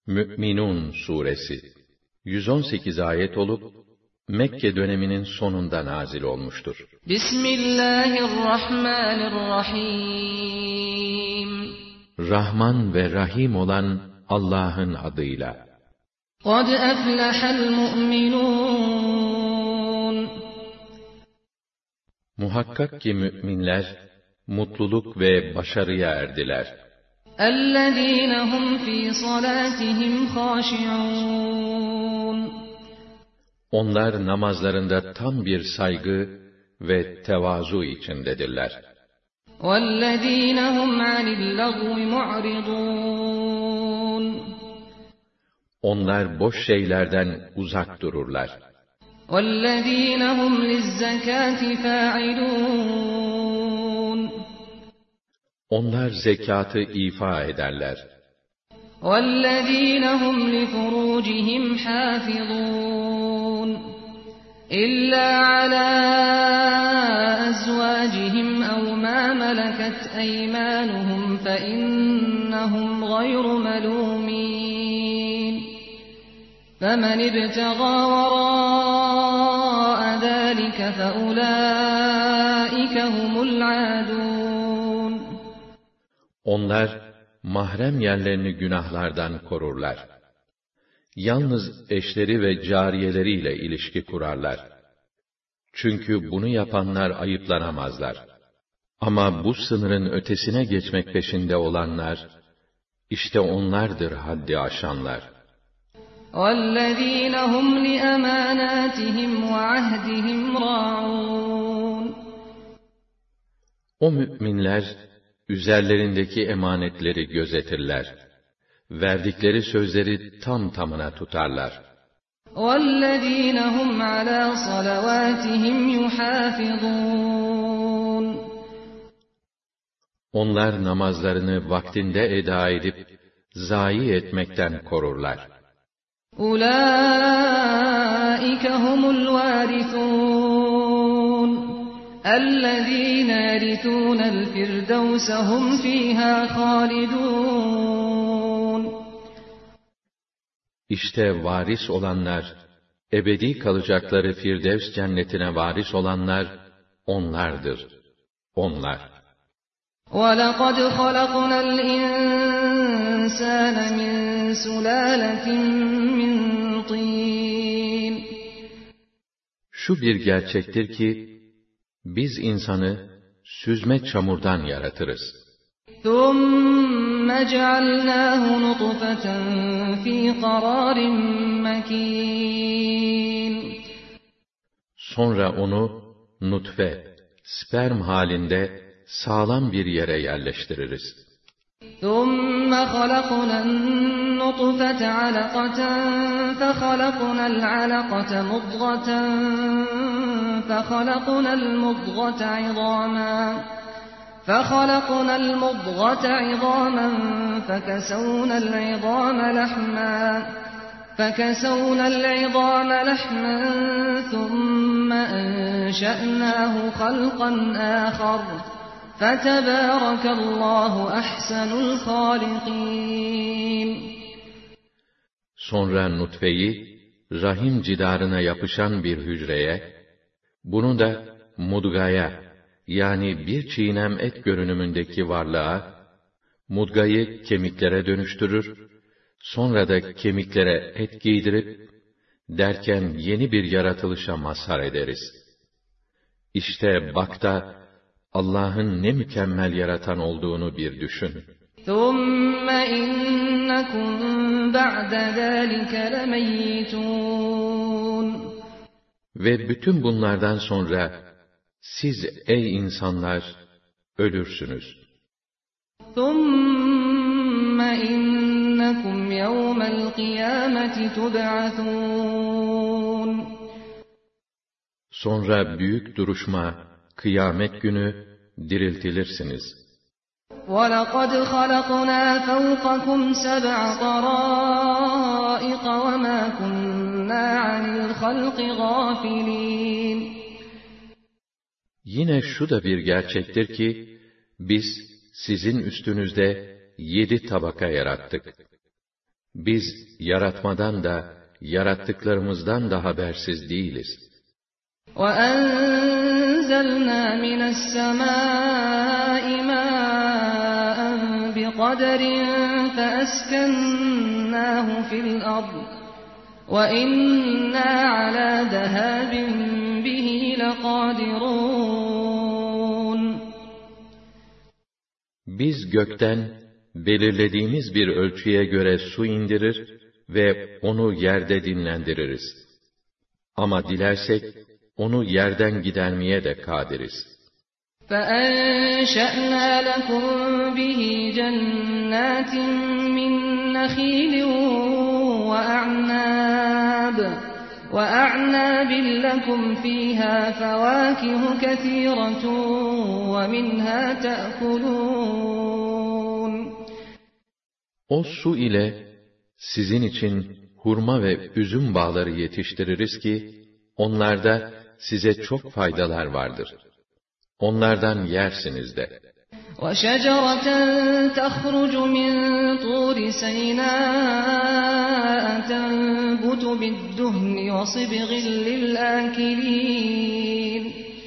Mü'minun suresi 118 ayet olup Mekke döneminin sonunda nazil olmuştur. Bismillahirrahmanirrahim. Rahman ve Rahim olan Allah'ın adıyla. Kad eflehel mu'minun. Muhakkak ki müminler mutluluk ve başarıya erdiler. اَلَّذ۪ينَ هُمْ ف۪ي صَلَاتِهِمْ خَاشِعُونَ. Onlar namazlarında tam bir saygı ve tevazu içindedirler. وَالَّذ۪ينَ هُمْ عَنِ اللَّغْوِ مُعْرِضُونَ. Onlar boş şeylerden uzak dururlar. وَالَّذ۪ينَ هُمْ لِلزَّكَاةِ فَاعِلُونَ. Onlar zekatı ifa ederler. وَالَّذ۪ينَ هُمْ لِفُرُوجِهِمْ حَافِظُونَ. إِلَّا عَلَى أَزْوَاجِهِمْ أَوْ مَا مَلَكَتْ أَيْمَانُهُمْ فَإِنَّهُمْ غَيْرُ مَلُومِينَ. فَمَنِ ابْتَغَى وَرَاءَ ذَٰلِكَ فَأُولَٰئِكَ هُمُ الْعَادُونَ. Onlar mahrem yerlerini günahlardan korurlar. Yalnız eşleri ve cariyeleriyle ilişki kurarlar. Çünkü bunu yapanlar ayıplanamazlar. Ama bu sınırın ötesine geçmek peşinde olanlar, işte onlardır haddi aşanlar. وَالَّذ۪ينَ هُمْ لِأَمَانَاتِهِمْ وَعَهْدِهِمْ رَاعُونَ. O müminler, üzerlerindeki emanetleri gözetirler. Verdikleri sözleri tam tamına tutarlar. وَالَّذ۪ينَ هُمْ عَلَى صَلَوَاتِهِمْ يُحَافِظُونَ. Onlar namazlarını vaktinde eda edip, zayi etmekten korurlar. أُولَٰئِكَ هُمُ الْوَارِثُونَ اَلَّذ۪ينَ يَرِثُونَ الْفِرْدَوْسَ هُمْ ف۪يهَا خَالِدُونَ. İşte varis olanlar, ebedi kalacakları Firdevs cennetine varis olanlar, onlardır. Onlar. وَلَقَدْ خَلَقْنَا الْاِنْسَانَ مِنْ سُلَالَةٍ مِنْ طِينٍ. Şu bir gerçektir ki, biz insanı süzme çamurdan yaratırız. ثُمَّ جَعَلْنَاهُ نُطْفَةً ف۪ي قَرَارٍ مَك۪ينٍ. Sonra onu nutfe, sperm halinde sağlam bir yere yerleştiririz. ثُمَّ خَلَقْنَا النُّطْفَةَ عَلَقَةً فَخَلَقْنَا الْعَلَقَةَ مُضْغَةً فَخَلَقْنَا الْمُضْغَةَ عِظَامًا فَكَسَوْنَا الْعِظَامَ لَحْمًا ثُمَّ أَنشَأْنَاهُ خَلْقًا آخَرَ فَتَبَارَكَ اللّٰهُ أَحْسَنُ الْخَالِقِينَ. Sonra nutfeyi, rahim cidarına yapışan bir hücreye, bunu da mudgaya, yani bir çiğnem et görünümündeki varlığa, mudgayı kemiklere dönüştürür, sonra da kemiklere et giydirip, derken yeni bir yaratılışa mazhar ederiz. İşte bak da, Allah'ın ne mükemmel yaratan olduğunu bir düşün. ثُمَّ إِنَّكُمْ بَعْدَ ذَٰلِكَ لَمَيِّتُونَ. Ve bütün bunlardan sonra, siz ey insanlar, ölürsünüz. ثُمَّ إِنَّكُمْ يَوْمَ الْقِيَامَةِ تُبْعَثُونَ. Sonra büyük duruşma, kıyamet günü diriltilirsiniz. وَلَقَدْ خَلَقْنَا فَوْقَكُمْ سَبْعَ طَرَائِقَ وَمَا كُنَّا عَنِ الْخَلْقِ غَافِلِينَ. Yine şu da bir gerçektir ki, biz sizin üstünüzde 7 tabaka yarattık. Biz yaratmadan da, yarattıklarımızdan da habersiz değiliz. وَأَنزَلْنَا مِنَ السَّمَاءِ مَاءً بِقَدَرٍ فَأَسْكَنَّاهُ فِي الْأَرْضِ وَإِنَّا عَلَى ذَهَابٍ بِهِ لَقَادِرُونَ Biz gökten belirlediğimiz bir ölçüye göre su indirir ve onu yerde dinlendiririz. Ama dilersek onu yerden gidermeye de kadiriz. فَأَنشَأْنَا لَكُمْ بِهِ جَنَّاتٍ مِّن نَّخِيلٍ وَأَعْنَابٍ لَّكُمْ فِيهَا فَوَاكِهُ كَثِيرَةٌ وَمِنْهَا تَأْكُلُونَ O su ile sizin için hurma ve üzüm bağları yetiştiririz ki, onlarda size çok faydalar vardır. Onlardan yersiniz de. وَشَجَرَةً تَخْرُجُ مِنْ طُورِ سَيْنَاءَ تَنْبُتُ بِالدُّهْنِ وَصِبْغٍ لِلْآكِلِينَ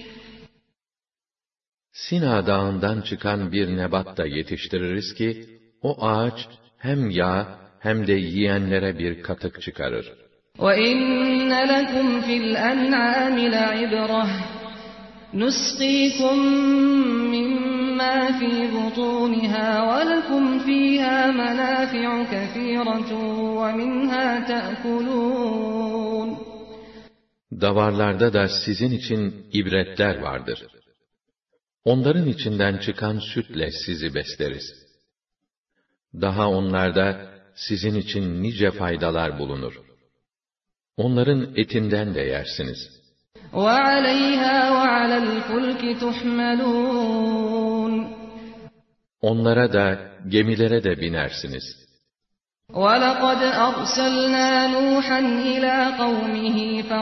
Sina Dağı'ndan çıkan bir nebat da yetiştiririz ki, o ağaç hem yağ hem de yiyenlere bir katık çıkarır. وَإِنَّ لَكُمْ فِي الْأَنْعَامِ لَعِبْرَةً نُسْقِيكُم مِّمَّا فِي بُطُونِهَا وَلَكُمْ فِيهَا مَنَافِعُ كَثِيرَةٌ وَمِنْهَا تَأْكُلُونَ Davarlarda da sizin için ibretler vardır. Onların içinden çıkan sütle sizi besleriz. Daha onlarda sizin için nice faydalar bulunur. Onların etinden de yersiniz. وَعَلَيْهَا وَعَلَى الْفُلْكِ تُحْمَلُونَ Onlara da, gemilere de binersiniz. وَلَقَدْ أَرْسَلْنَا نُوحًا إِلَى قَوْمِهِ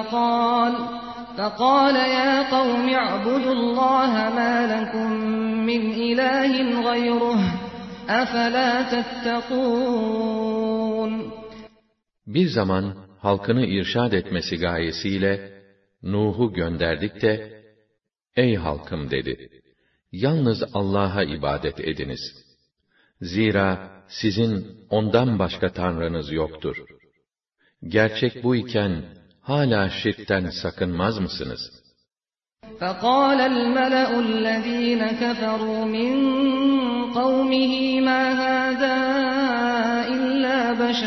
فَقَالَ يَا قَوْمِ اعْبُدُوا اللَّهَ مَا لَكُمْ مِنْ إِلَٰهٍ غَيْرُهُ أَفَلَا تَتَّقُونَ Bir zaman halkını irşad etmesi gayesiyle Nuh'u gönderdik de, "Ey halkım," dedi, "yalnız Allah'a ibadet ediniz. Zira sizin ondan başka tanrınız yoktur. Gerçek bu iken hala şirkten sakınmaz mısınız?" فَقَالَ الْمَلَأُ الَّذ۪ينَ كَفَرُوا مِنْ قَوْمِهِ مَا هَذَا إِلَّا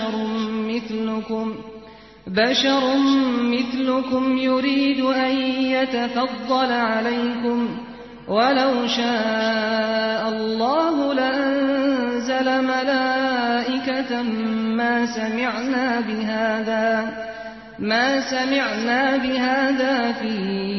بَشَرٌ مِثْلُكُمْ يُرِيدُ أَنْ يَتَفَضَّلَ عَلَيْكُمْ وَلَوْ شَاءَ اللّٰهُ لَأَنْزَلَ مَلَائِكَةً مَا سَمِعْنَا بِهَذَا فِي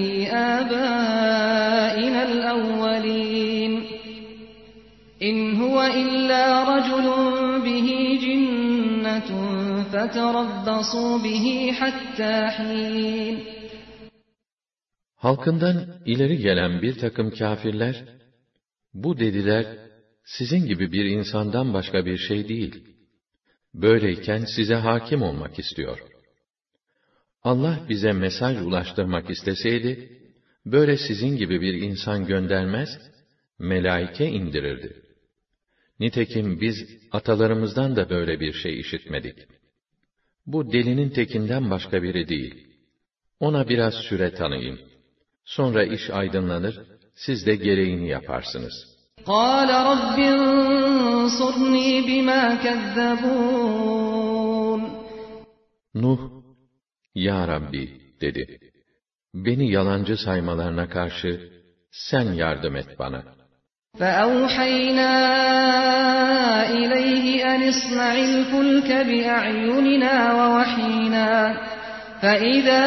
آبَائِنَا الْأَوَّلِينَ إِنْ هُوَ إِلَّا رَجُلٌ بِهِ جِنَّةٌ فَتَرَبَّصُوا بِهِ حَتَّى حِينٍ Halkından ileri gelen bir takım kâfirler, "Bu," dediler, "sizin gibi bir insandan başka bir şey değil. Böyleyken size hakim olmak istiyor. Allah bize mesaj ulaştırmak isteseydi, böyle sizin gibi bir insan göndermez, melaike indirirdi. Nitekim biz atalarımızdan da böyle bir şey işitmedik. Bu delinin tekinden başka biri değil. Ona biraz süre tanıyın. Sonra iş aydınlanır, siz de gereğini yaparsınız." قَالَ رَبِّ انصُرْنِي بِمَا كَذَّبُونَ Nuh, "Ya Rabbi," dedi, "beni yalancı saymalarına karşı sen yardım et bana." فَأَوْحَيْنَا إِلَيْهِ أَنِ اصْنَعِ الْفُلْكَ بِأَعْيُنِنَا وَوَحْيِنَا فَإِذَا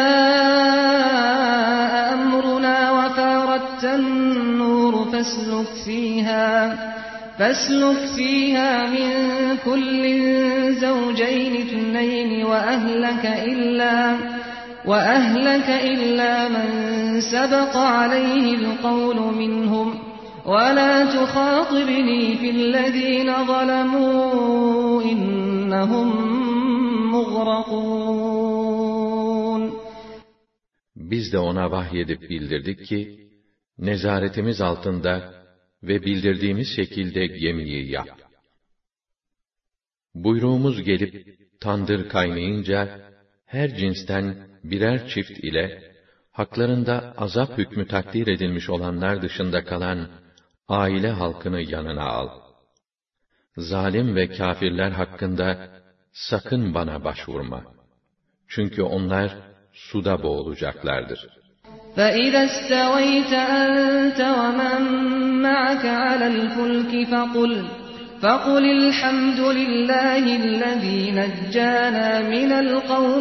جَاءَ أَمْرُنَا وَفَارَتِ النُّورُ فَاسْلُكْ فِيهَا مِنْ كُلٍّ زَوْجَيْنِ اثْنَيْنِ وَأَهْلَكَ إِلَّا مَنْ سَبَقَ عَلَيْهِ الْقَوْلُ مِنْهُمْ وَلَا تُخَاطِبْنِي فِي الَّذ۪ينَ ظَلَمُوا اِنَّهُمْ مُغْرَقُونَ. Biz de ona vahyedip bildirdik ki, nezaretimiz altında ve bildirdiğimiz şekilde gemiyi yap. Buyruğumuz gelip tandır kaynayınca, her cinsten birer çift ile, haklarında azap hükmü takdir edilmiş olanlar dışında kalan aile halkını yanına al. Zalim ve kâfirler hakkında sakın bana başvurma. Çünkü onlar suda boğulacaklardır. فَإِذَا اسْتَوَيْتَ أَنْتَ وَمَنْ مَعَكَ عَلَى الْفُلْكِ فَقُلِ الْحَمْدُ لِلَّهِ الَّذ۪ي نَجَّانَا مِنَ الْقَوْمِ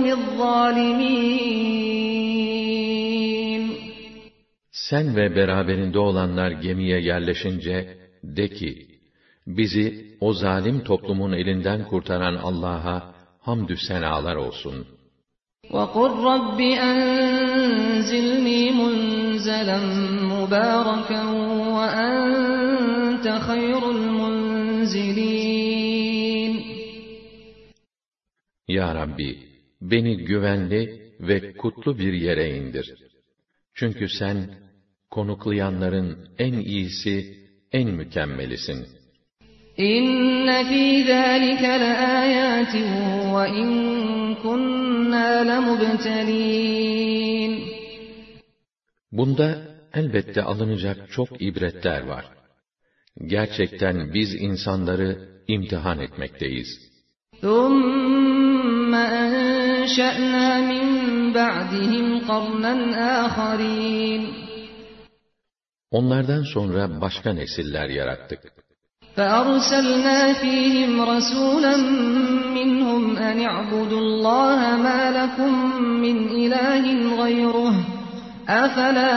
الظَّالِمِينَ. Sen ve beraberinde olanlar gemiye yerleşince, de ki, bizi o zalim toplumun elinden kurtaran Allah'a hamdü senalar olsun. وَقُلْ رَبِّ أَنْزِلْنِي مُنْزَلًا مُبَارَكًا وَأَنْتَ خَيْرُ الْمُنْزِلِينَ. Ya Rabbi, beni güvenli ve kutlu bir yere indir. Çünkü sen, konuklayanların en iyisi, en mükemmelisin. İnne fî zâlike leâyâtin ve in kunnâ lemubtelîn. Bunda elbette alınacak çok ibretler var. Gerçekten biz insanları imtihan etmekteyiz. ثُمَّ أَنْشَأْنَا مِنْ بَعْدِهِمْ قَرْنًا آخَرِينَ. Onlardan sonra başka nesiller yarattık. فَأَرْسَلْنَا فِيهِمْ رَسُولًا مِّنْهُمْ أَنِ اعْبُدُوا اللّٰهَ مَا لَكُمْ مِنْ إِلَٰهٍ غَيْرُهُ أَفَلَا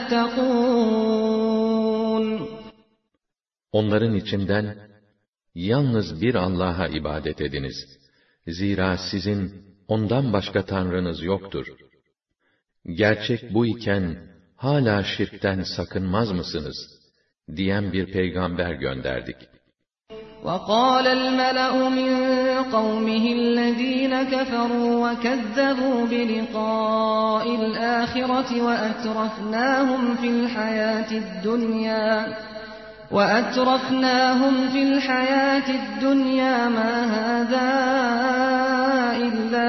تَتَّقُونَ. Onların içinden, yalnız bir Allah'a ibadet ediniz. Zira sizin ondan başka tanrınız yoktur. Gerçek bu iken, hala şirkten sakınmaz mısınız? Diyen bir peygamber gönderdik. وَقَالَ الْمَلَأُ مِنْ قَوْمِهِ الَّذ۪ينَ كَفَرُوا وَكَذَّبُوا بِلِقَاءِ الْآخِرَةِ وَأَتْرَفْنَاهُمْ فِي الْحَيَاةِ الدُّنْيَا مَا هَذَا إِلَّا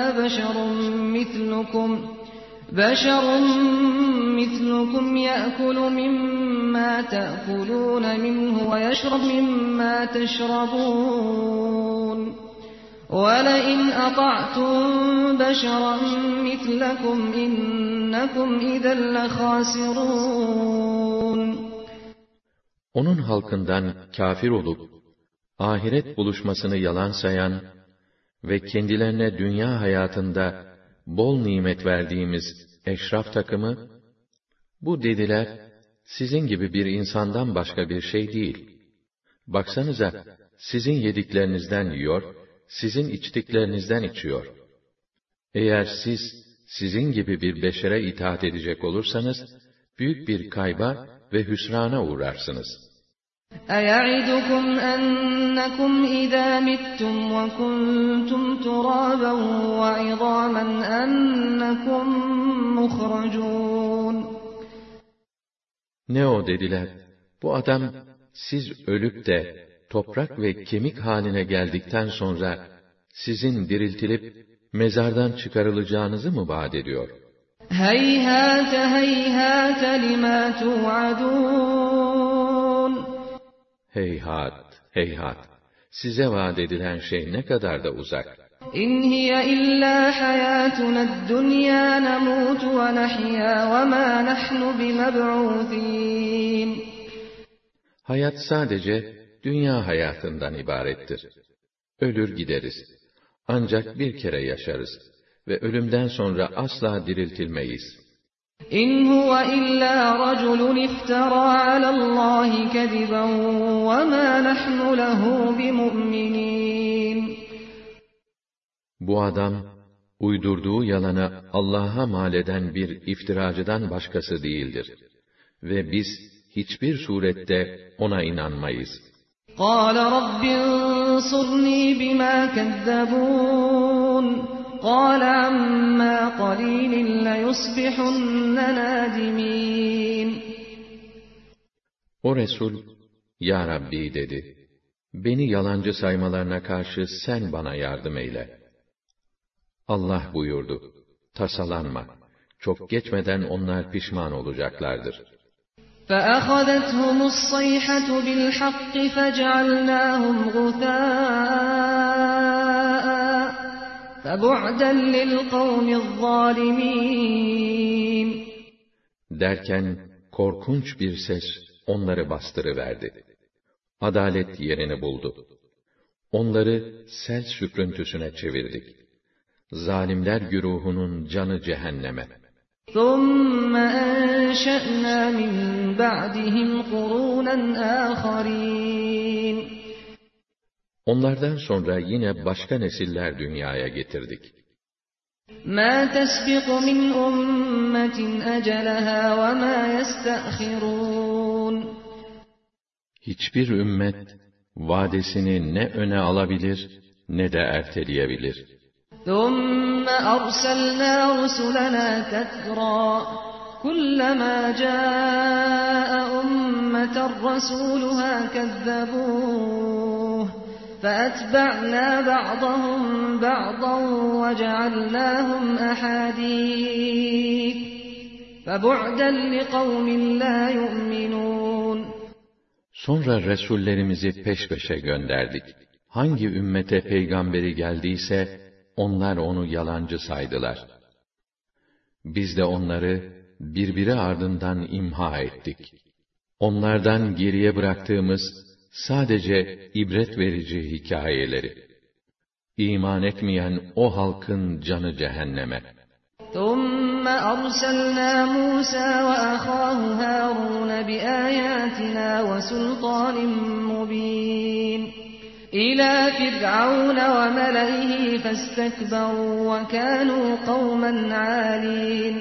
بَشَرٌ مِثْلُكُمْ يَأْكُلُ مِمَّا تَأْكُلُونَ مِنْهُ وَيَشْرَبُ مِمَّا تَشْرَبُونَ وَلَئِنْ أَطَعْتُمْ بَشَرًا مِثْلَكُمْ إِنَّكُمْ إِذًا لَخَاسِرُونَ. Onun halkından kâfir olup, ahiret buluşmasını yalan sayan ve kendilerine dünya hayatında bol nimet verdiğimiz eşraf takımı, bu dediler, sizin gibi bir insandan başka bir şey değil. Baksanıza, sizin yediklerinizden yiyor, sizin içtiklerinizden içiyor. Eğer siz, sizin gibi bir beşere itaat edecek olursanız, büyük bir kayba ve hüsrana uğrarsınız. أَيَعِدُكُمْ أَنَّكُمْ إِذَا مِتُّمْ وَكُنْتُمْ تُرَابًا وَعِظَامًا أَنَّكُمْ مُخْرَجُونَ. Ne o dediler, bu adam, siz ölüp de, toprak ve kemik haline geldikten sonra, sizin diriltilip, mezardan çıkarılacağınızı mı vaat ediyor? هَيْهَاتَ هَيْهَاتَ لِمَا تُوعَدُونَ. Heyhat, heyhat! Size vaat edilen şey ne kadar da uzak. İn hiye illa hayatuna dunya nemut ve nahya ve ma nahnu bimeb'uthîn. Hayat sadece dünya hayatından ibarettir. Ölür gideriz. Ancak bir kere yaşarız ve ölümden sonra asla diriltilmeyiz. İn huve illa raculun iftara alallahi kediben ve ma nahnu lehu bimu'minin. Bu adam, uydurduğu yalana Allah'a mal eden bir iftiracıdan başkası değildir. Ve biz, hiçbir surette ona inanmayız. قَالَ رَبِّ انصُرْنِي بِمَا كَذَّبُونِ قَالَ عَمَّا قَلِيلٍ لَيُصْبِحُنَّ نَادِمِينَ O Resul, Ya Rabbi dedi, beni yalancı saymalarına karşı sen bana yardım eyle. Allah buyurdu, tasalanma, çok geçmeden onlar pişman olacaklardır. فَأَخَذَتْهُمُ الصَّيْحَةُ بِالْحَقِّ فَجَعَلْنَاهُمْ غُثَاءً فَبُعْدًا لِلْقَوْمِ الظَّالِمِينَ Derken korkunç bir ses onları bastırıverdi. Adalet yerini buldu. Onları sel süprüntüsüne çevirdik. Zalimler güruhunun canı cehenneme. ثُمَّ أَنشَأْنَا مِنْ بَعْدِهِمْ قُرُونًا آخَرِينَ Onlardan sonra yine başka nesiller dünyaya getirdik. مَا تَسْبِقُ مِنْ أُمَّةٍ أَجَلَهَا وَمَا يَسْتَأْخِرُونَ Hiçbir ümmet vadesini ne öne alabilir ne de erteleyebilir. ثُمَّ أَرْسَلْنَا رُسُلَنَا تَتْرَى كُلَّمَا جَاءَ أُمَّةً رَّسُولُهَا كَذَّبُوهُ فَأَتْبَعْنَا بَعْضَهُم بَعْضًا وَجَعَلْنَاهُمْ أَحَادِيثَ فَبُعْدًا لِقَوْمٍ لَّا يُؤْمِنُونَ Sonra Resullerimizi peş peşe gönderdik. Hangi ümmete peygamberi geldiyse, onlar onu yalancı saydılar. Biz de onları birbiri ardından imha ettik. Onlardan geriye bıraktığımız sadece ibret verici hikayeleri. İman etmeyen o halkın canı cehenneme. ثُمَّ أَرْسَلْنَا مُوسَى وَأَخَاهُ هَارُونَ بِآيَاتِنَا وَسُلْطَانٍ مُّبِينٍ إِلَى فِرْعَوْنَ وَمَلَئِهِ فَاسْتَكْبَرُوا وَكَانُوا قَوْمًا عَالِينَ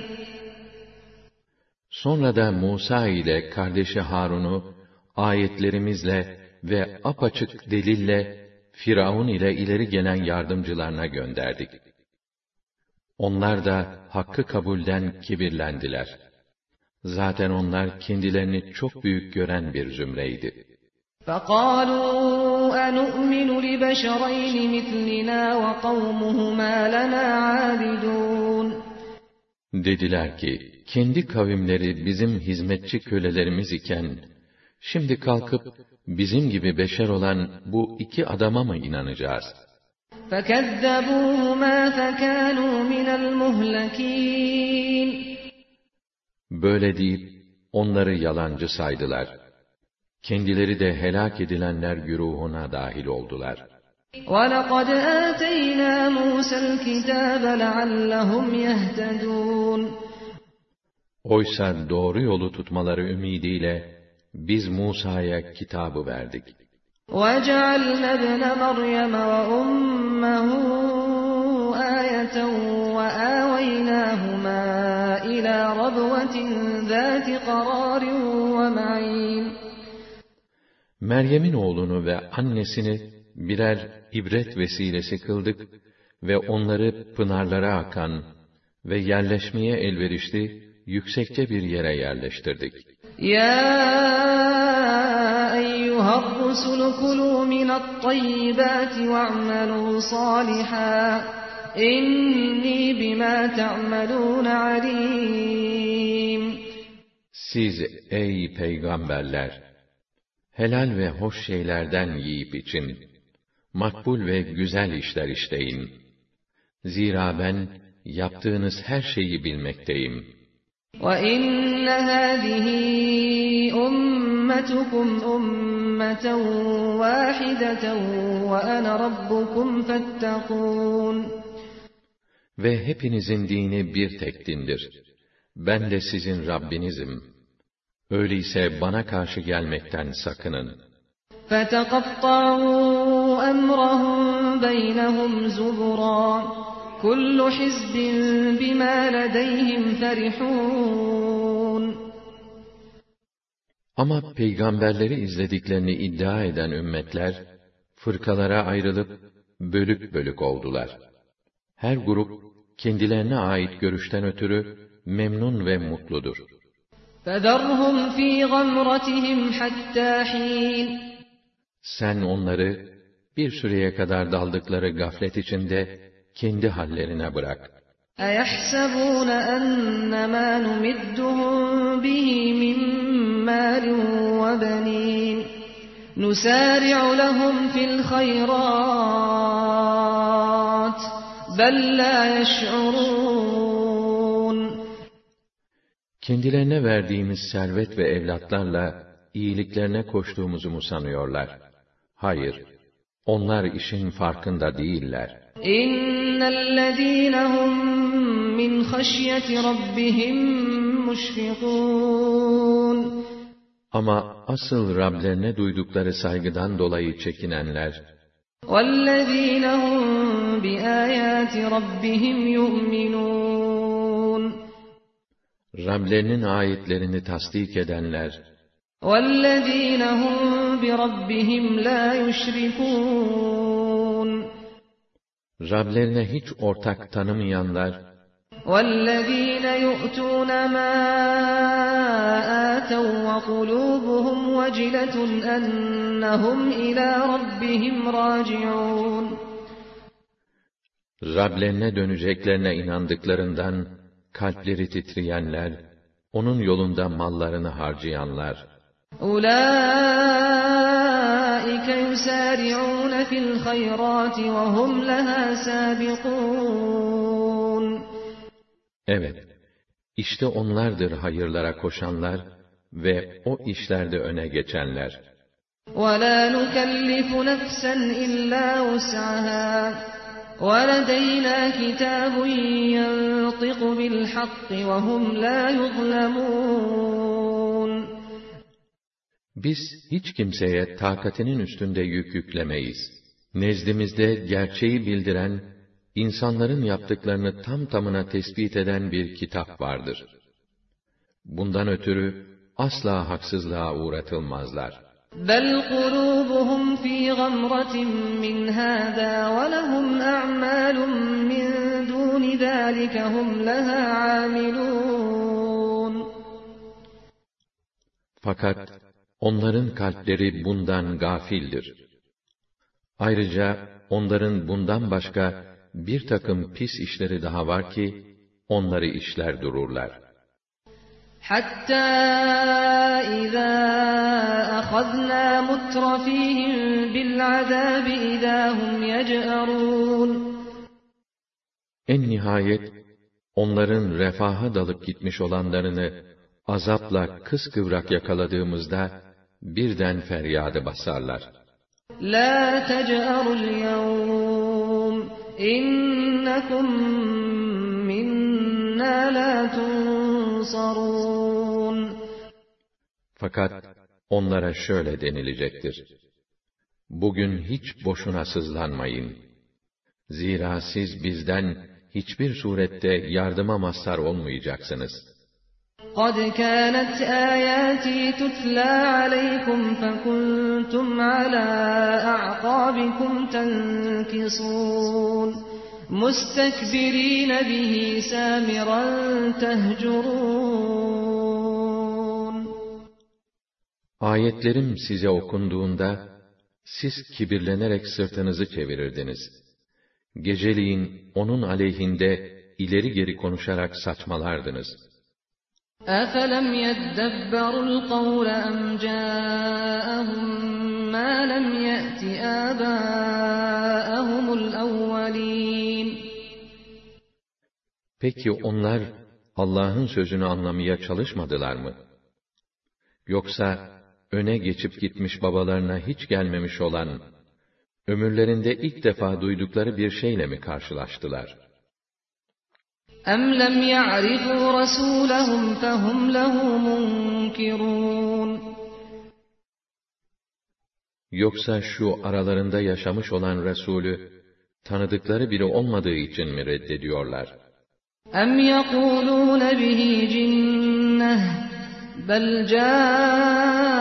Sonra da Musa ile kardeşi Harun'u ayetlerimizle ve apaçık delille Firavun ile ileri gelen yardımcılarına gönderdik. Onlar da hakkı kabulden kibirlendiler. Zaten onlar kendilerini çok büyük gören bir zümreydi. فَقَالُوا أَنُؤْمِنُ لِبَشَرَيْنِ مِثْلِنَا وَقَوْمُهُمَا لَنَا عَابِدُونَ Dediler ki, kendi kavimleri bizim hizmetçi kölelerimiz iken, şimdi kalkıp bizim gibi beşer olan bu iki adama mı inanacağız? فَكَذَّبُوهُمَا فَكَانُوا مِنَ الْمُهْلَكِينَ Böyle deyip onları yalancı saydılar. Kendileri de helak edilenler güruhuna dahil oldular. وَلَقَدْ آتَيْنَا مُوسَى الْكِتَابَ لَعَلَّهُمْ يَهْتَدُونَ Oysa doğru yolu tutmaları ümidiyle biz Musa'ya kitabı verdik. وَجَعَلْنَا ابْنَ مَرْيَمَ وَأُمَّهُ آيَةً وَآوَيْنَاهُمَا إِلَى رَبْوَةٍ ذَاتِ قَرَارٍ وَمَعِينٍ Meryem'in oğlunu ve annesini birer ibret vesilesi kıldık ve onları pınarlara akan ve yerleşmeye elverişli yüksekçe bir yere yerleştirdik. يَا أَيُّهَا الرُّسُلُ كُلُوا مِنَ الطَّيِّبَاتِ وَاعْمَلُوا صَالِحًا إِنِّي بِمَا تَعْمَلُونَ عَلِيمٌ Siz ey peygamberler! Helal ve hoş şeylerden yiyip için, makbul ve güzel işler işleyin. Zira ben yaptığınız her şeyi bilmekteyim. وَإِنَّ هَٰذِهِ أُمَّتُكُمْ أُمَّةً وَاحِدَةً وَأَنَا رَبُّكُمْ فَاتَّقُونِ Ve hepinizin dini bir tek dindir. Ben de sizin Rabbinizim. Öyleyse bana karşı gelmekten sakının. فَتَقَطَّعُوا أَمْرَهُمْ بَيْنَهُمْ زُبُرًا كُلُّ حِزْبٍ بِمَا لَدَيْهِمْ فَرِحُونَ Ama peygamberleri izlediklerini iddia eden ümmetler, fırkalara ayrılıp, bölük bölük oldular. Her grup, kendilerine ait görüşten ötürü, memnun ve mutludur. فَذَرْهُمْ ف۪ي غَمْرَتِهِمْ حَتَّى حِينٍ Sen onları, bir süreye kadar daldıkları gaflet içinde, kendi hallerine bırak. اَيَحْسَبُونَ اَنَّمَا نُمِدُّهُمْ بِهِ مِنْ مَالٍ وَبَنِينَ نُسَارِعُ لَهُمْ فِي الْخَيْرَاتِ بَلْ لَا يَشْعُرُونَ Kendilerine verdiğimiz servet ve evlatlarla iyiliklerine koştuğumuzu mu sanıyorlar? Hayır, onlar işin farkında değiller. İnnellezîne hum min haşyeti rabbihim muşfikûn. Ama asıl Rablerine duydukları saygıdan dolayı çekinenler, وَالَّذ۪ينَ هُمْ بِآيَاتِ رَبِّهِمْ يُؤْمِنُونَ Rablerinin ayetlerini tasdik edenler, وَالَّذ۪ينَ هُمْ بِرَبِّهِمْ لَا يُشْرِكُونَ Rablerine hiç ortak tanımayanlar, وَالَّذ۪ينَ يُؤْتُونَ مَا آتَوْا وَقُلُوبُهُمْ وَجِلَةٌ أَنَّهُمْ إِلَى رَبِّهِمْ رَاجِعُونَ Rablerine döneceklerine inandıklarından, kalpleri titreyenler, onun yolunda mallarını harcayanlar, أُولَٰئِكَ يُسَارِعُونَ فِي الْخَيْرَاتِ وَهُمْ لَهَا سَابِقُونَ evet, işte onlardır hayırlara koşanlar ve o işlerde öne geçenler. وَلَا نُكَلِّفُ نَفْسًا إِلَّا وُسْعَهَا وَلَدَيْنَا كِتَابٌ يَنطِقُ بِالْحَقِّ وَهُمْ لَا يُظْلَمُونَ Biz hiç kimseye takatinin üstünde yük yüklemeyiz. Nezdimizde gerçeği bildiren, insanların yaptıklarını tam tamına tespit eden bir kitap vardır. Bundan ötürü asla haksızlığa uğratılmazlar. بَلْ قُلُوبُهُمْ فِي غَمْرَةٍ مِّنْ هَٰذَا وَلَهُمْ أَعْمَالٌ مِّن دُونِ ذَٰلِكَ هُمْ لَهَا عَامِلُونَ Fakat onların kalpleri bundan gafildir. Ayrıca onların bundan başka bir takım pis işleri daha var ki, onları işler dururlar. حَتَّى إِذَا أَخَذْنَا مُتْرَفِيهِمْ بِالْعَذَابِ إِذَا هُمْ يَجْأَرُونَ En nihayet, onların refaha dalıp gitmiş olanlarını azapla kıskıvrak yakaladığımızda, birden feryadı basarlar. لَا تَجْأَرُوا الْيَوْمَ إِنَّكُمْ مِنَّا لَا تُنصَرُونَ Fakat onlara şöyle denilecektir: bugün hiç boşuna sızlanmayın. Zira siz bizden hiçbir surette yardıma mazhar olmayacaksınız. قَدْ كَانَتْ آيَاتِي تُتْلَى عَلَيْكُمْ فَكُنْتُمْ عَلَى أَعْقَابِكُمْ تَنْكِصُونَ مُسْتَكْبِرِينَ بِهِ سَامِرًا تَهْجُرُونَ Ayetlerim size okunduğunda, siz kibirlenerek sırtınızı çevirirdiniz. Geceliğin onun aleyhinde ileri geri konuşarak saçmalardınız. أَفَلَمْ يَدَّبَّرُوا الْقَوْلَ أَمْ جَاءَهُم مَّا لَمْ يَأْتِ آبَاءَهُمُ الْأَوَّلِينَ Peki onlar Allah'ın sözünü anlamaya çalışmadılar mı? Yoksa öne geçip gitmiş babalarına hiç gelmemiş olan, ömürlerinde ilk defa duydukları bir şeyle mi karşılaştılar? أَمْ لَمْ يَعْرِفُوا رَسُولَهُمْ فَهُمْ لَهُ مُنْكِرُونَ Yoksa şu aralarında yaşamış olan Resulü, tanıdıkları biri olmadığı için mi reddediyorlar? أَمْ يَقُولُونَ بِهِ جِنَّةٌ بَلْ جَاءَ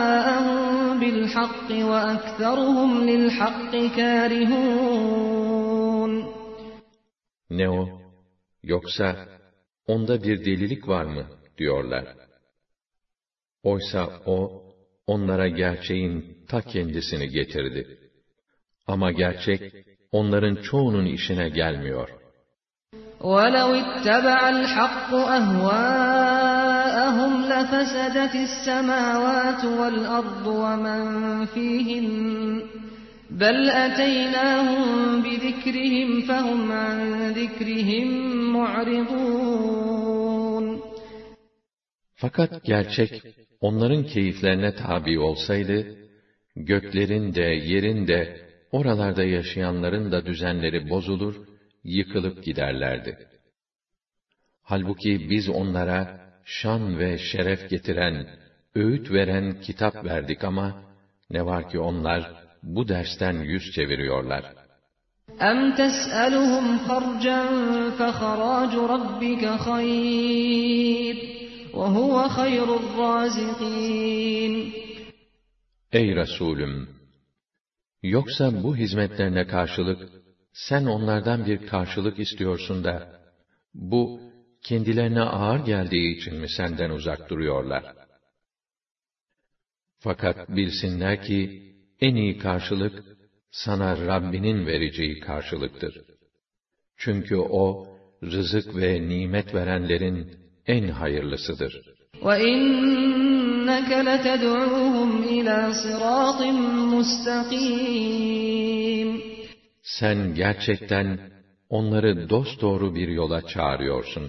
بِالْحَقِّ وَأَكْثَرُهُمْ لِلْحَقِّ كَارِهُونَ Ne o? Yoksa onda bir delilik var mı? Diyorlar. Oysa o, onlara gerçeğin ta kendisini getirdi. Ama gerçek, onların çoğunun işine gelmiyor. وَلَوِ اتَّبَعَ الْحَقُّ أَهْوَاءَهُمْ لَفَسَدَتِ السَّمَاوَاتُ وَالْأَرْضُ وَمَنْ فِيهِنَّ بَلْ أَتَيْنَاهُمْ بِذِكْرِهِمْ فَهُمْ عَنْ ذِكْرِهِمْ مُعْرِضُونَ Fakat gerçek, onların keyiflerine tabi olsaydı, göklerin de, yerin de, oralarda yaşayanların da düzenleri bozulur, yıkılıp giderlerdi. Halbuki biz onlara şan ve şeref getiren, öğüt veren kitap verdik ama, ne var ki onlar bu dersten yüz çeviriyorlar. أَمْ تَسْأَلُهُمْ خَرْجًا فَخَرَاجُ رَبِّكَ خَيْرٌ وَهُوَ خَيْرُ الرَّازِقِينَ Ey Resulüm! Yoksa bu hizmetlerine karşılık, sen onlardan bir karşılık istiyorsun da, bu, kendilerine ağır geldiği için mi senden uzak duruyorlar? Fakat bilsinler ki, en iyi karşılık, sana Rabbinin vereceği karşılıktır. Çünkü o, rızık ve nimet verenlerin en hayırlısıdır. وَإِنَّكَ لَتَدْعُوهُمْ إِلَى صِرَاطٍ مُسْتَقِيمٍ Sen gerçekten onları dosdoğru bir yola çağırıyorsun.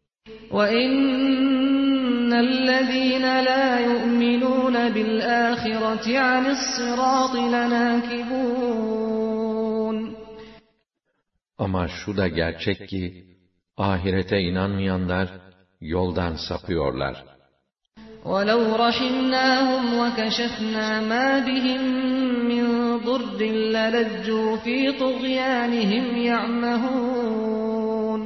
وَإِنَّ الَّذ۪ينَ لَا يُؤْمِنُونَ بِالْآخِرَةِ عَنِ الصِّرَاطِ لَنَاكِبُونَ Ama şu da gerçek ki, ahirete inanmayanlar yoldan sapıyorlar. وَلَوْ رَحِمْنَاهُمْ وَكَشَفْنَا مَا بِهِمْ مِنْ ضُرٍّ لَلَجُّوا فِي طُغْيَانِهِمْ يَعْمَهُونَ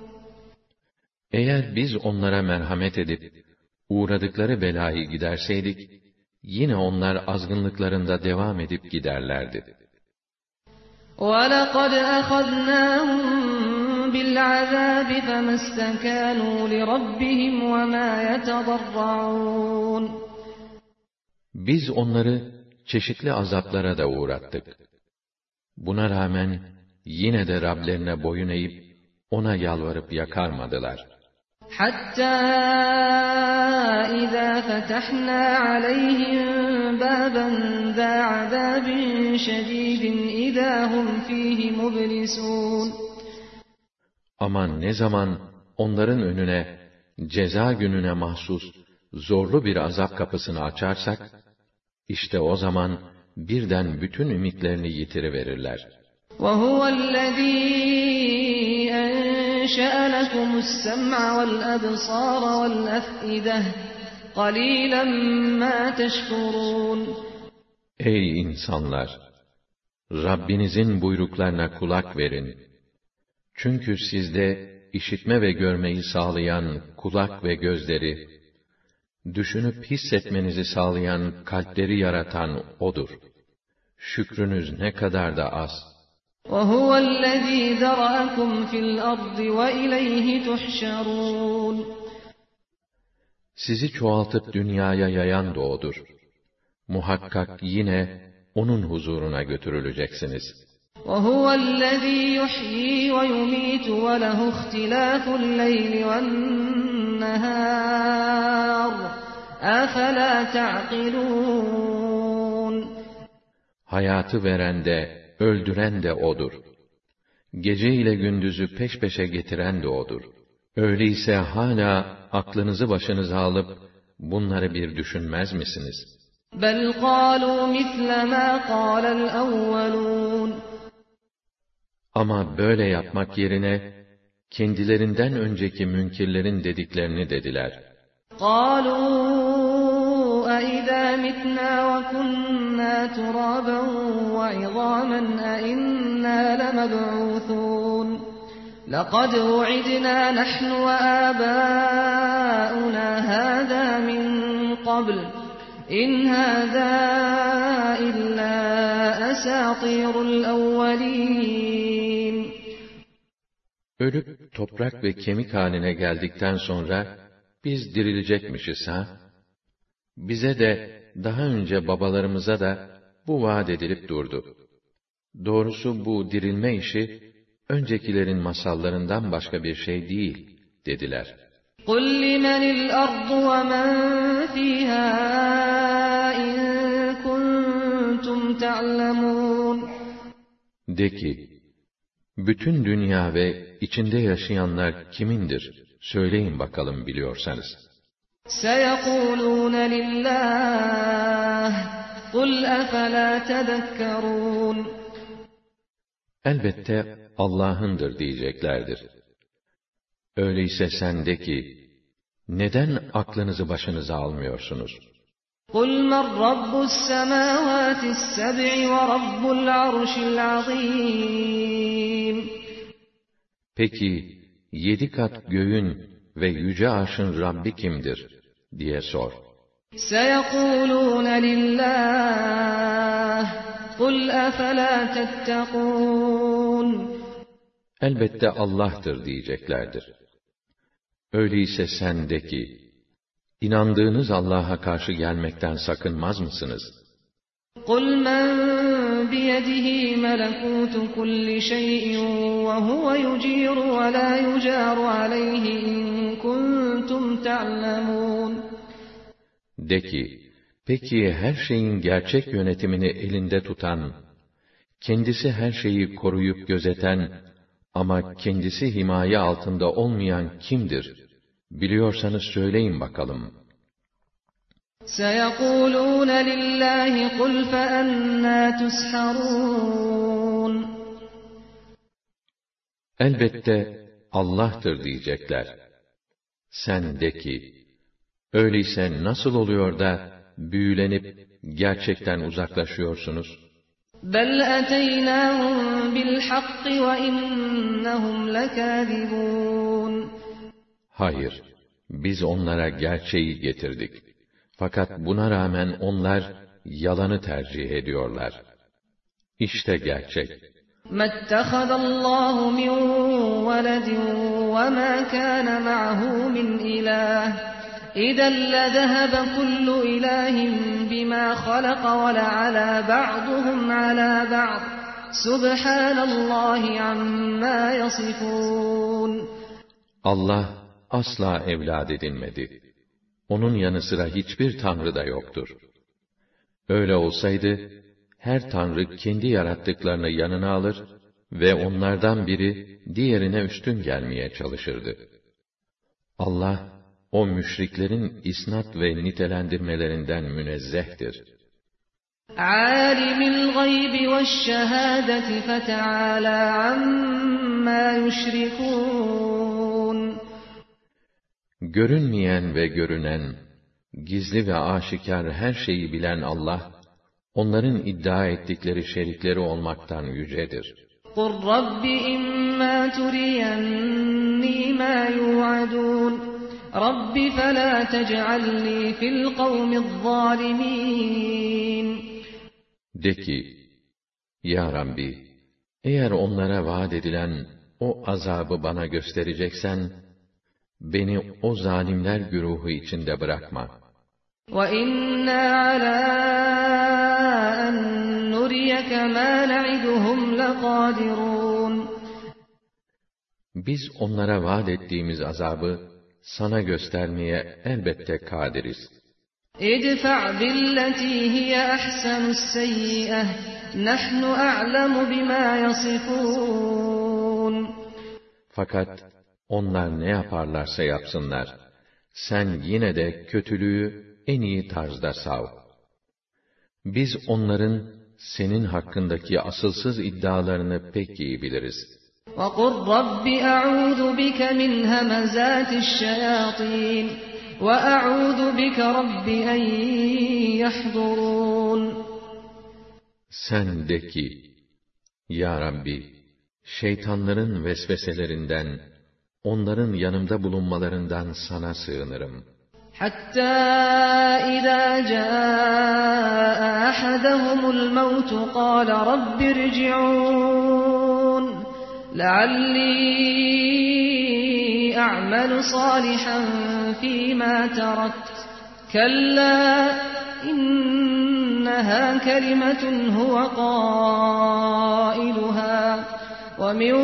Eğer biz onlara merhamet edip, uğradıkları belayı giderseydik, yine onlar azgınlıklarında devam edip giderlerdi. وَلَقَدْ أَخَذْنَاهُمْ بِالْعَذَابِ فَمَا اسْتَكَانُوا لِرَبِّهِمْ وَمَا يَتَضَرَّعُونَ Biz onları çeşitli azaplara da uğrattık. Buna rağmen yine de Rablerine boyun eğip ona yalvarıp yakarmadılar. حَتَّى إِذَا فَتَحْنَا عَلَيْهِمْ بَابًا ذَا عَذَابٍ شَدِيدٍ إِذَا هُمْ فِيهِ مُبْلِسُونَ Ama ne zaman onların önüne ceza gününe mahsus zorlu bir azap kapısını açarsak, işte o zaman birden bütün ümitlerini yitiriverirler. وَهُوَ الَّذ۪ي أَنْشَأَ لَكُمُ السَّمْعَ وَالْأَبْصَارَ وَالْأَفْئِدَةَ قَلِيلًا مَا تَشْكُرُونَ Ey insanlar! Rabbinizin buyruklarına kulak verin. Çünkü sizde işitme ve görmeyi sağlayan kulak ve gözleri, düşünüp hissetmenizi sağlayan kalpleri yaratan O'dur. Şükrünüz ne kadar da az. وَهُوَ الَّذ۪ي ذَرَأَكُمْ فِي الْأَرْضِ وَإِلَيْهِ تُحْشَرُونَ Sizi çoğaltıp dünyaya yayan da O'dur. Muhakkak yine O'nun huzuruna götürüleceksiniz. وَهُوَ الَّذ۪ي يُحْيِي وَيُمِيتُ وَلَهُ اخْتِلَافُ اللَّيْلِ وَالنَّهَارِ أَفَلَا تَعْقِلُونَ Hayatı veren de, öldüren de O'dur. Gece ile gündüzü peş peşe getiren de O'dur. Öyleyse hala aklınızı başınıza alıp, bunları bir düşünmez misiniz? بَلْ قَالُوا مِثْلَ مَا قَالَ الْأَوَّلُونَ Ama böyle yapmak yerine, kendilerinden önceki münkirlerin dediklerini dediler. قَالُوا أَإِذَا مِتْنَا وَكُنَّا تُرَابًا وَعِظَامًا أَإِنَّا لَمَبْعُوثُونَ لَقَدْ وُعِدْنَا نَحْنُ وَآبَاؤُنَا هَذَا مِنْ قَبْلُ İn hâzâ illâ esâtîrul evvelîn. Ölüp toprak ve kemik haline geldikten sonra biz dirilecekmişiz ha? Bize de daha önce babalarımıza da bu vaat edilip durdu. Doğrusu bu dirilme işi öncekilerin masallarından başka bir şey değil dediler. قُلْ لِمَنِ الْأَرْضُ وَمَنْ فِيهَا إِنْ كُنْتُمْ تَعْلَمُونَ. De ki, bütün dünya ve içinde yaşayanlar kimindir? Söyleyin bakalım biliyorsanız. سَيَقُولُونَ لِلّٰهِ قُلْ أَفَلَا تَذَكَّرُونَ. Elbette Allah'ındır diyeceklerdir. Öyleyse sen de ki, neden aklınızı başınıza almıyorsunuz? قُلْ مَنْ رَبُّ السَّمَاوَاتِ السَّبْعِ وَرَبُّ الْعَرْشِ الْعَظِيمِ. Peki, 7 kat göğün ve yüce arşın Rabbi kimdir? Diye sor. سَيَقُولُونَ لِلّٰهِ قُلْ أَفَلَا تَتَّقُونَ. Elbette Allah'tır diyeceklerdir. Öyleyse sen de ki, inandığınız Allah'a karşı gelmekten sakınmaz mısınız? قُلْ مَنْ بِيَدِهِ مَلَكُوتُ كُلِّ شَيْءٍ وَهُوَ يُجِيرُ وَلَا يُجَارُ عَلَيْهِ إِنْ كُنْتُمْ تَعْلَمُونَ. De ki, peki her şeyin gerçek yönetimini elinde tutan, kendisi her şeyi koruyup gözeten ama kendisi himaye altında olmayan kimdir? Biliyorsanız söyleyin bakalım. سَيَقُولُونَ لِلّٰهِ قُلْ فَأَنَّا تُسْحَرُونَ. Elbette Allah'tır diyecekler. Sen de ki, öyleyse nasıl oluyor da büyülenip gerçekten uzaklaşıyorsunuz? بَلْ أَتَيْنَاهُمْ بِالْحَقِّ وَإِنَّهُمْ لَكَاذِبُونَ. Hayır, biz onlara gerçeği getirdik. Fakat buna rağmen onlar yalanı tercih ediyorlar. İşte gerçek. مَا اتَّخَذَ اللّٰهُ مِنْ وَلَدٍ وَمَا كَانَ مَعَهُ مِنْ إِلَٰهٍ إِذًا لَّذَهَبَ كُلُّ إِلَٰهٍ بِمَا خَلَقَ وَلَعَلَا بَعْضُهُمْ عَلَى بَعْضٍ سُبْحَانَ اللّٰهِ عَمَّا يَصِفُونَ. Allah asla evlad edinmedi. Onun yanı sıra hiçbir tanrı da yoktur. Öyle olsaydı, her tanrı kendi yarattıklarını yanına alır ve onlardan biri diğerine üstün gelmeye çalışırdı. Allah, o müşriklerin isnat ve nitelendirmelerinden münezzehtir. عَالِمِ الْغَيْبِ وَالشَّهَادَةِ فَتَعَالَى عَمَّا يُشْرِكُونَ. Görünmeyen ve görünen, gizli ve aşikar her şeyi bilen Allah, onların iddia ettikleri şerikleri olmaktan yücedir. قُلْ رَبِّ إِمَّا تُرِيَنِّي مَا يُوعَدُونَ رَبِّ فَلَا تَجْعَلْنِي فِي الْقَوْمِ الظَّالِمِينَ. De ki, Ya Rabbi, eğer onlara vaat edilen o azabı bana göstereceksen, beni o zalimler güruhu içinde bırakma. وَإِنَّا عَلَىٰ أَن نُّرِيَكَ مَا نَعِدُهُمْ لَقَادِرُونَ. Biz onlara vaat ettiğimiz azabı sana göstermeye elbette kadiriz. اِدْفَعْ بِالَّتِي هِيَ أَحْسَنُ السَّيِّئَةَ نَحْنُ أَعْلَمُ بِمَا يَصِفُونَ. Fakat onlar ne yaparlarsa yapsınlar, sen yine de kötülüğü en iyi tarzda sav. Biz onların senin hakkındaki asılsız iddialarını pek iyi biliriz. وَقُلْ رَبِّ أَعُوذُ بِكَ مِنْ هَمَزَاتِ الشَّيَاطِينِ وَأَعُوذُ بِكَ رَبِّ أَنْ يَحْضُرُونَ. Sen de ki, Ya Rabbi, şeytanların vesveselerinden, onların yanımda bulunmalarından sana sığınırım. حتى إذا جاء أحدهم الموت قال رب ارجعون لعلي أعمل صالحا فيما تركت كلا إنها كلمة هو قائلها ومن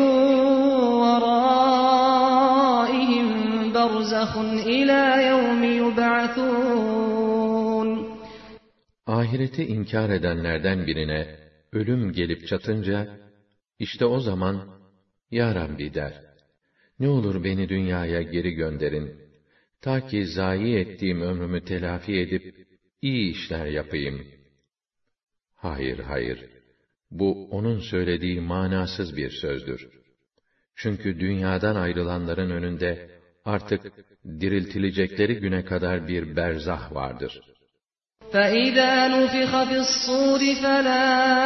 ورائهم برزخ إلى يوم يبعثون. Ahireti inkar edenlerden birine ölüm gelip çatınca, işte o zaman, Ya Rabbi der, ne olur beni dünyaya geri gönderin, ta ki zayi ettiğim ömrümü telafi edip, iyi işler yapayım. Hayır, hayır, bu onun söylediği manasız bir sözdür. Çünkü dünyadan ayrılanların önünde, artık diriltilecekleri güne kadar bir berzah vardır. فَإِذَا نُفِخَ فِي الصُّورِ فَلَا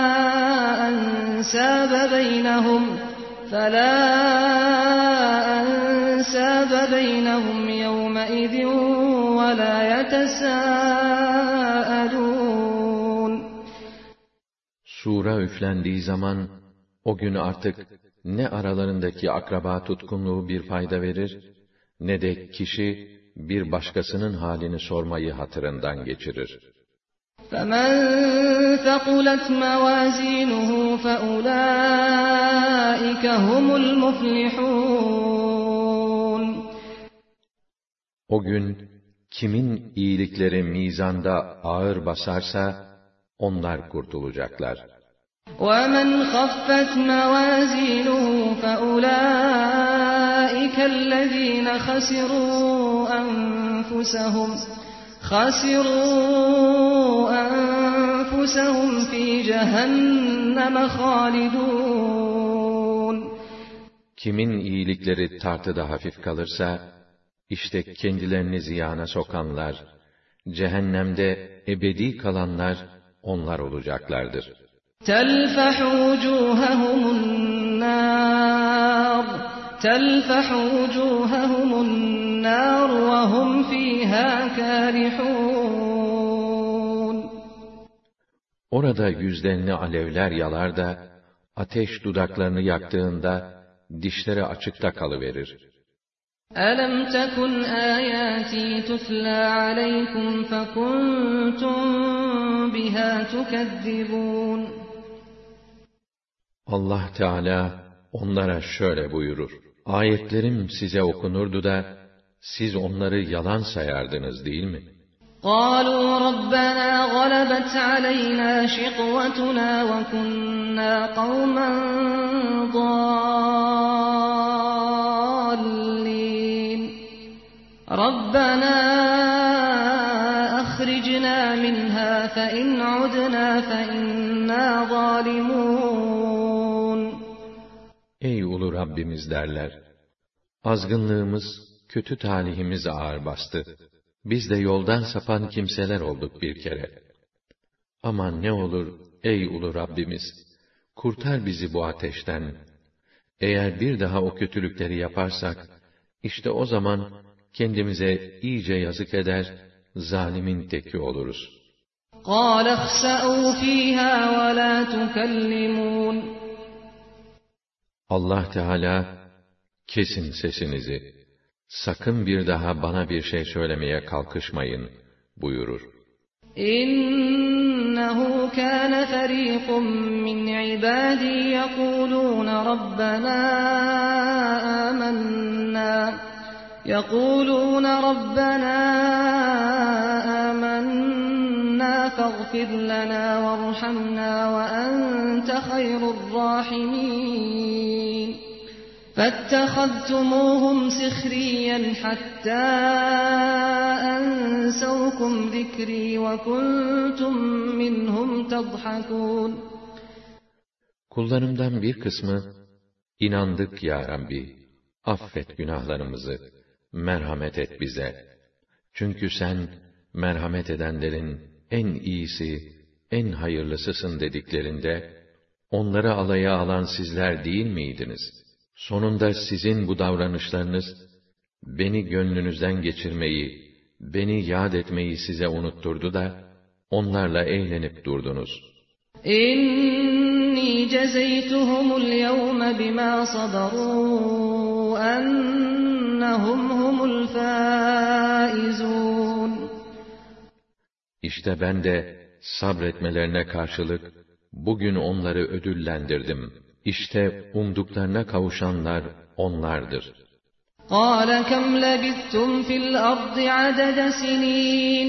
أَنْسَابَ بَيْنَهُمْ يَوْمَئِذٍ وَلَا يَتَسَاءَلُونَ. Sura üflendiği zaman, o gün artık ne aralarındaki akraba tutkunluğu bir fayda verir, ne de kişi bir başkasının halini sormayı hatırından geçirir. فَمَنْ ثَقُلَتْ مَوَازِينُهُ فَأُولَٰئِكَ هُمُ الْمُفْلِحُونَ. O gün, kimin iyilikleri mizanda ağır basarsa, onlar kurtulacaklar. وَمَنْ خَفَّتْ مَوَازِينُهُ فَأُولَٰئِكَ الَّذِينَ خَسِرُوا أَنفُسَهُمْ فِي جَهَنَّمَ خَالِدُونَ. Kimin iyilikleri tartıda hafif kalırsa, işte kendilerini ziyana sokanlar, cehennemde ebedi kalanlar onlar olacaklardır. تَلْفَحُ وُجُوهَهُمُ النَّارُ وَهُمْ فِيهَا كَارِحُونَ. Orada yüzlerini alevler yalar da, ateş dudaklarını yaktığında, dişleri açıkta kalıverir. أَلَمْ تَكُنْ آيَاتِي تُتْلَى عَلَيْكُمْ فَكُنْتُمْ بِهَا تُكَذِّبُونَ. Allah Teala onlara şöyle buyurur: Ayetlerim size okunurdu da, siz onları yalan sayardınız değil mi? قَالُوا رَبَّنَا غَلَبَتْ عَلَيْنَا شِقْوَتُنَا وَكُنَّا قَوْمًا ضَالِّينَ رَبَّنَا أَخْرِجْنَا مِنْهَا فَإِنْ عُدْنَا فَإِنَّا ظَالِمُونَ. Ey ulu Rabbimiz derler, azgınlığımız, kötü talihimiz ağır bastı. Biz de yoldan sapan kimseler olduk bir kere. Ama ne olur ey ulu Rabbimiz, kurtar bizi bu ateşten. Eğer bir daha o kötülükleri yaparsak, işte o zaman kendimize iyice yazık eder, zalimin teki oluruz. قَالَ اخْسَئُوا فِيهَا وَلَا تُكَلِّمُونَ. Allah Teala, kesin sesinizi, sakın bir daha bana bir şey söylemeye kalkışmayın buyurur. İnnehu kana fariqun min ibadi yekulun Rabbena amennâ faghfir lana varhamna ve ente hayrur rahimin. فَاتَّخَذْتُمُوهُمْ سِخْرِيًّا حَتَّى أَنْسَوْكُمْ ذِكْرِي وَكُنْتُمْ مِنْهُمْ تَضْحَكُونَ. Kullarımdan bir kısmı, inandık ya Rabbi, affet günahlarımızı, merhamet et bize. Çünkü sen, merhamet edenlerin en iyisi, en hayırlısısın dediklerinde, onları alaya alan sizler değil miydiniz? Sonunda sizin bu davranışlarınız, beni gönlünüzden geçirmeyi, beni yad etmeyi size unutturdu da, onlarla eğlenip durdunuz. İnni cezeytuhumul yevme bima sabaru ennehum humul faizun. İşte ben de sabretmelerine karşılık bugün onları ödüllendirdim. İşte umduklarına kavuşanlar onlardır. قَالَ كَمْ لَبِثْتُمْ فِي الْأَرْضِ عَدَدَ سِنِينَ.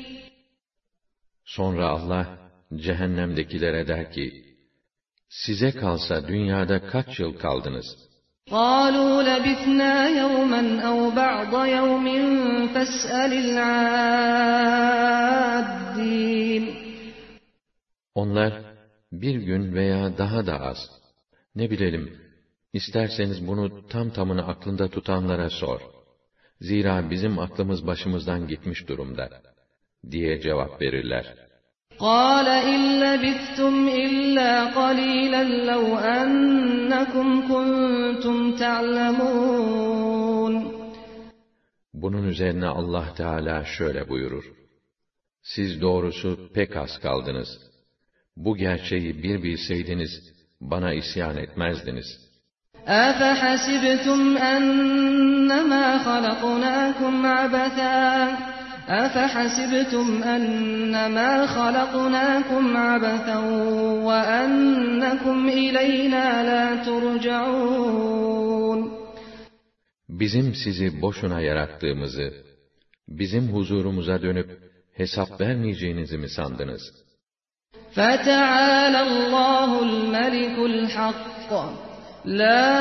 Sonra Allah cehennemdekilere der ki, size kalsa dünyada kaç yıl kaldınız? قَالُوا لَبِثْنَا يَوْمًا أَوْ بَعْضَ يَوْمٍ فَاسْأَلِ الْعَادِّينَ. Onlar, bir gün veya daha da az, ne bilelim, isterseniz bunu tam tamına aklında tutanlara sor. Zira bizim aklımız başımızdan gitmiş durumda, diye cevap verirler. قَالَ إِنْ لَبِثْتُمْ إِلَّا قَلِيلًا لَوْ أَنَّكُمْ كُنْتُمْ تَعْلَمُونَ. Bunun üzerine Allah Teala şöyle buyurur: siz doğrusu pek az kaldınız. Bu gerçeği bir bilseydiniz, bana isyan etmezdiniz. أَفَحَسِبْتُمْ أَنَّمَا خَلَقْنَاكُمْ عَبَثًا وَأَنَّكُمْ إِلَيْنَا لَا تُرْجَعُونَ. Bizim sizi boşuna yarattığımızı, bizim huzurumuza dönüp hesap vermeyeceğinizi mi sandınız? فَتَعَالَى اللّٰهُ الْمَلِكُ الْحَقِّ لَا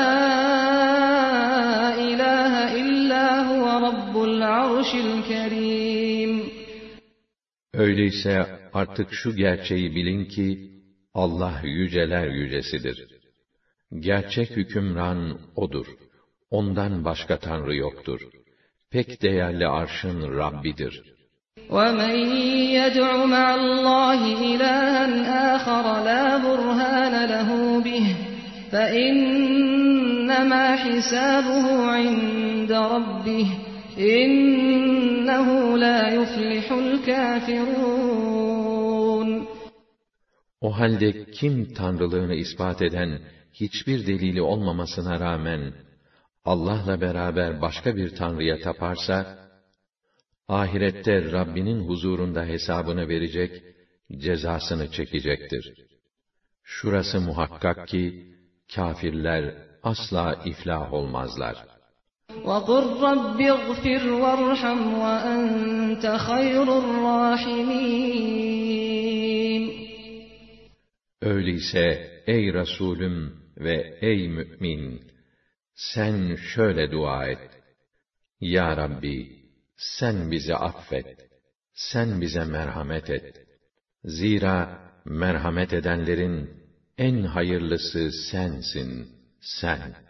إِلَٰهَ إِلَّا هُوَ رَبُّ الْعَرْشِ الْكَرِيمِ. Öyleyse artık şu gerçeği bilin ki, Allah yüceler yücesidir. Gerçek hükümran O'dur. Ondan başka Tanrı yoktur. Pek değerli arşın Rabbidir. وَمَنْ يَدْعُ مَعَ اللّٰهِ إِلَٰهًا آخَرَ لَا بُرْهَانَ لَهُ بِهِ فَإِنَّمَا حِسَابُهُ عِندَ رَبِّهِ إِنَّهُ لَا يُفْلِحُ الْكَافِرُونَ. O halde kim tanrılığını ispat eden hiçbir delili olmamasına rağmen Allah'la beraber başka bir tanrıya taparsa, ahirette Rabbinin huzurunda hesabını verecek, cezasını çekecektir. Şurası muhakkak ki, kâfirler asla iflah olmazlar. وَقُلْ رَبِّ اغْفِرْ وَارْحَمْ وَأَنْتَ خَيْرُ الرَّاحِمِينَ. Öyleyse ey Resulüm ve ey mümin, sen şöyle dua et: Ya Rabbi, sen bizi affet, sen bize merhamet et. Zira merhamet edenlerin en hayırlısı sensin, sen.